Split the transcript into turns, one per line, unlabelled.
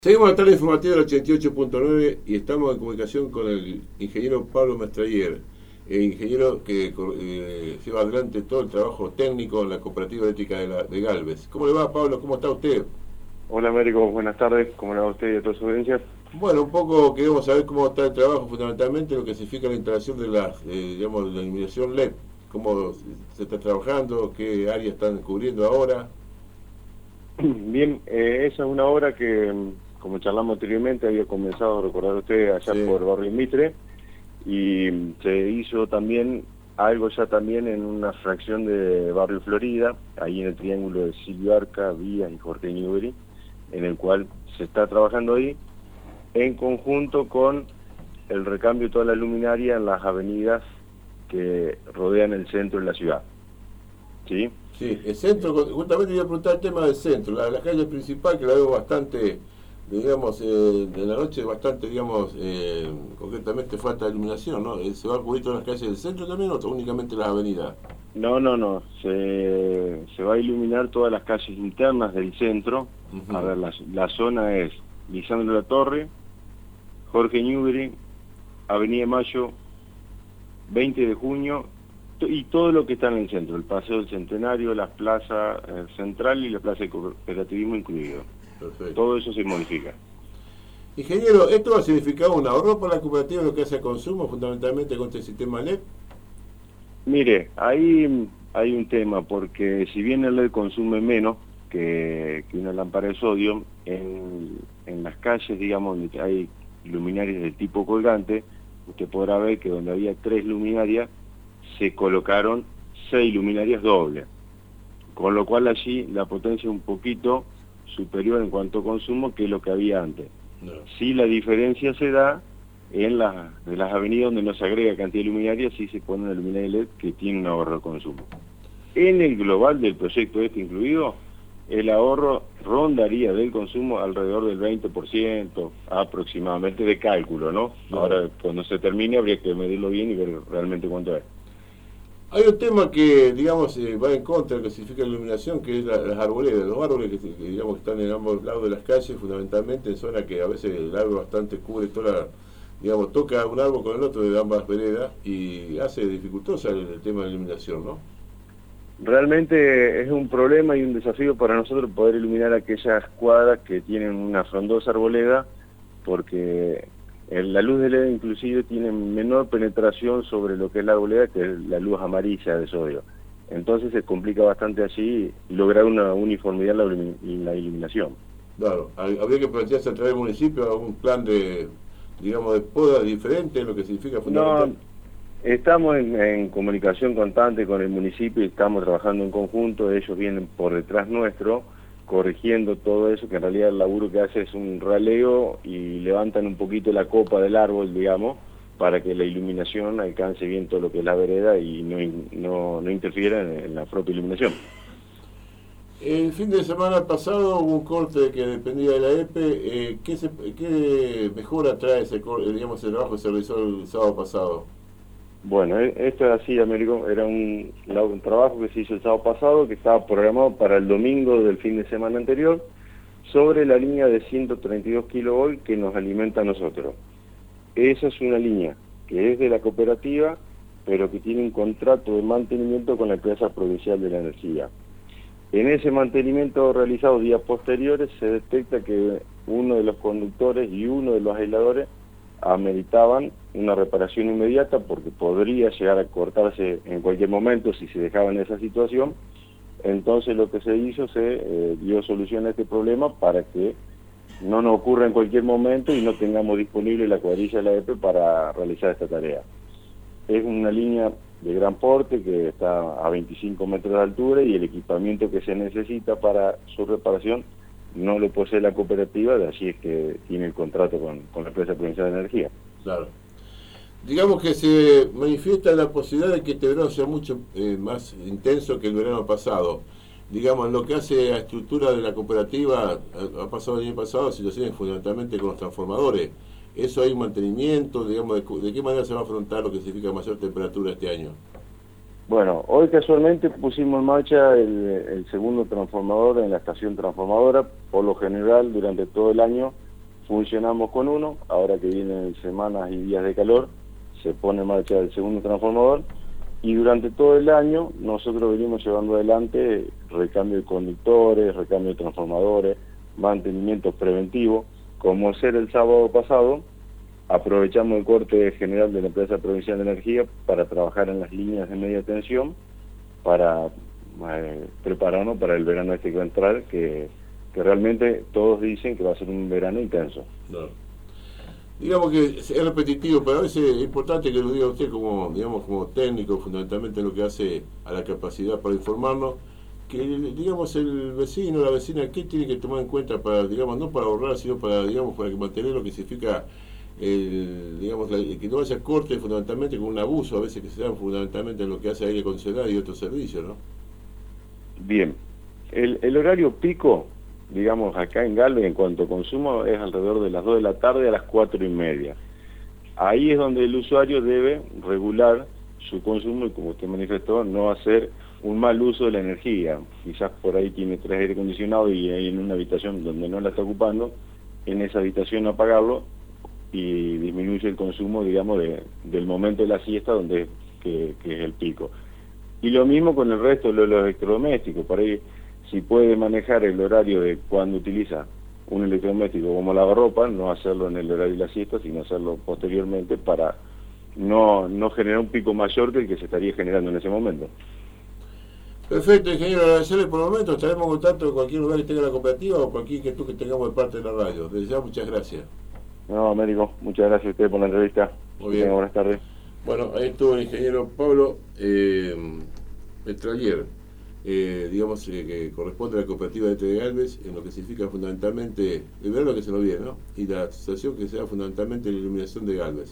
Seguimos la tarde informativa del 88.9 y estamos en comunicación con el ingeniero Pablo Mestrayer, el ingeniero que lleva adelante todo el trabajo técnico en la cooperativa eléctrica de Galvez. ¿Cómo le va, Pablo? ¿Cómo está usted?
Hola Américo, buenas tardes, ¿cómo le va a usted y a toda su audiencia?
Bueno, un poco queremos saber cómo está el trabajo, fundamentalmente lo que significa la instalación de digamos, de la iluminación LED, cómo se está trabajando, qué áreas están cubriendo ahora.
Bien, esa es una obra que, como charlamos anteriormente, había comenzado a recordar usted allá por Barrio Mitre, y se hizo también algo ya también en una fracción de Barrio Florida, ahí en el triángulo de Silvio Arca, Vías y Jorge Newbery, en el cual se está trabajando ahí, en conjunto con el recambio de toda la luminaria en las avenidas que rodean el centro de la ciudad. ¿Sí?
Sí, el centro, justamente iba a preguntar el tema del centro, la calle principal que la veo bastante, digamos, de la noche bastante, digamos, concretamente falta de iluminación, ¿no? ¿Se va a cubrir todas las calles del centro también o únicamente las avenidas?
No, se va a iluminar todas las calles internas del centro. A ver, la zona es Lisandro La Torre, Jorge Newbery, Avenida Mayo, 20 de junio, y todo lo que está en el centro, el Paseo del Centenario, la Plaza Central y la Plaza de Cooperativismo incluido.
Perfecto.
Todo eso se modifica.
Ingeniero, ¿esto va a significar un ahorro para la cooperativa en lo que hace al consumo, fundamentalmente con este sistema LED?
Mire, ahí hay un tema, porque si bien el LED consume menos que una lámpara de sodio, en las calles, digamos, donde hay luminarias de tipo colgante, usted podrá ver que donde había 3 luminarias, se colocaron 6 luminarias dobles, con lo cual allí la potencia es un poquito superior en cuanto a consumo que lo que había antes.
No.
Sí, la diferencia se da en de las avenidas donde no se agrega cantidad de luminarias, sí se pone una luminaria LED que tiene un ahorro de consumo. En el global del proyecto incluido, el ahorro rondaría del consumo alrededor del 20% aproximadamente de cálculo, ¿no?
No.
Ahora, cuando se termine, habría que medirlo bien y ver realmente cuánto es.
Hay un tema que, digamos, va en contra de lo que significa la iluminación, que es las arboledas. Los árboles que, digamos, están en ambos lados de las calles, fundamentalmente en zonas que a veces el árbol bastante cubre toda la, digamos, toca un árbol con el otro de ambas veredas y hace dificultosa el tema de la iluminación, ¿no?
Realmente es un problema y un desafío para nosotros poder iluminar aquellas cuadras que tienen una frondosa arboleda, porque la luz de LED inclusive tiene menor penetración sobre lo que es la arboleda que la luz amarilla de sodio. Entonces se complica bastante allí lograr una uniformidad en la iluminación.
Claro, habría que plantearse a través del municipio algún plan de, digamos, de poda diferente en lo que significa fundamental.
No, estamos en comunicación constante con el municipio y estamos trabajando en conjunto. Ellos vienen por detrás nuestro, corrigiendo todo eso, que en realidad el laburo que hace es un raleo y levantan un poquito la copa del árbol, digamos, para que la iluminación alcance bien todo lo que es la vereda y no interfiera en la propia iluminación.
El fin de semana pasado hubo un corte que dependía de la EPE. ¿Qué mejora trae digamos, ese trabajo que se realizó el sábado pasado?
Bueno, esto es así, Américo, era un trabajo que se hizo el sábado pasado, que estaba programado para el domingo del fin de semana anterior, sobre la línea de 132 kV que nos alimenta a nosotros. Esa es una línea que es de la cooperativa, pero que tiene un contrato de mantenimiento con la empresa provincial de la energía. En ese mantenimiento realizado días posteriores se detecta que uno de los conductores y uno de los aisladores ameritaban una reparación inmediata porque podría llegar a cortarse en cualquier momento si se dejaba en esa situación. Entonces lo que se hizo, se dio solución a este problema para que no nos ocurra en cualquier momento y no tengamos disponible la cuadrilla de la EPE para realizar esta tarea. Es una línea de gran porte que está a 25 metros de altura y el equipamiento que se necesita para su reparación no lo posee la cooperativa, de allí es que tiene el contrato con la empresa provincial de energía.
Claro. Digamos que se manifiesta la posibilidad de que este verano sea mucho más intenso que el verano pasado. Digamos, en lo que hace a estructura de la cooperativa, ha pasado el año pasado situaciones fundamentalmente con los transformadores. ¿Eso hay un mantenimiento? Digamos, ¿de qué manera se va a afrontar lo que significa mayor temperatura este año?
Bueno, hoy casualmente pusimos en marcha el segundo transformador en la estación transformadora. Por lo general, durante todo el año funcionamos con uno, ahora que vienen semanas y días de calor, se pone en marcha el segundo transformador, y durante todo el año nosotros venimos llevando adelante recambio de conductores, recambio de transformadores, mantenimientos preventivos. Como ser el sábado pasado, aprovechamos el corte general de la Empresa Provincial de Energía para trabajar en las líneas de media tensión, para prepararnos para el verano este que va a entrar, que realmente todos dicen que va a ser un verano intenso.
No. Digamos que es repetitivo, pero a veces es importante que lo diga usted como, digamos, como técnico, fundamentalmente lo que hace a la capacidad para informarnos, que, digamos, el vecino, la vecina, ¿qué tiene que tomar en cuenta para, digamos, no para ahorrar, sino para, digamos, para mantener lo que significa, digamos, que no haya corte fundamentalmente con un abuso, a veces que se dan fundamentalmente en lo que hace aire acondicionado y otros servicios, ¿no?
Bien, el horario pico, digamos, acá en Galvez, en cuanto a consumo, es alrededor de las 2 de la tarde a las 4:30. Ahí es donde el usuario debe regular su consumo y, como usted manifestó, no hacer un mal uso de la energía. Quizás por ahí tiene 3 aire acondicionados y hay en una habitación donde no la está ocupando, en esa habitación apagarlo y disminuye el consumo, digamos, del momento de la siesta, donde que es el pico. Y lo mismo con el resto de los electrodomésticos. Por ahí, si puede manejar el horario de cuando utiliza un electrodoméstico como lavarropa, no hacerlo en el horario de la siesta, sino hacerlo posteriormente para no generar un pico mayor que el que se estaría generando en ese momento.
Perfecto, ingeniero, agradecerle por el momento. Estaremos en contacto en cualquier lugar que tenga la cooperativa o cualquier inquietud que tengamos de parte de la radio. Desde ya, muchas gracias.
No, Américo, muchas gracias a usted por la entrevista.
Muy bien.
Buenas tardes.
Bueno, ahí estuvo el ingeniero Pablo Petralier, digamos, que corresponde a la cooperativa de Galvez, en lo que significa fundamentalmente el verano que se nos viene, ¿no? Y la asociación que se da fundamentalmente en la iluminación de Galvez.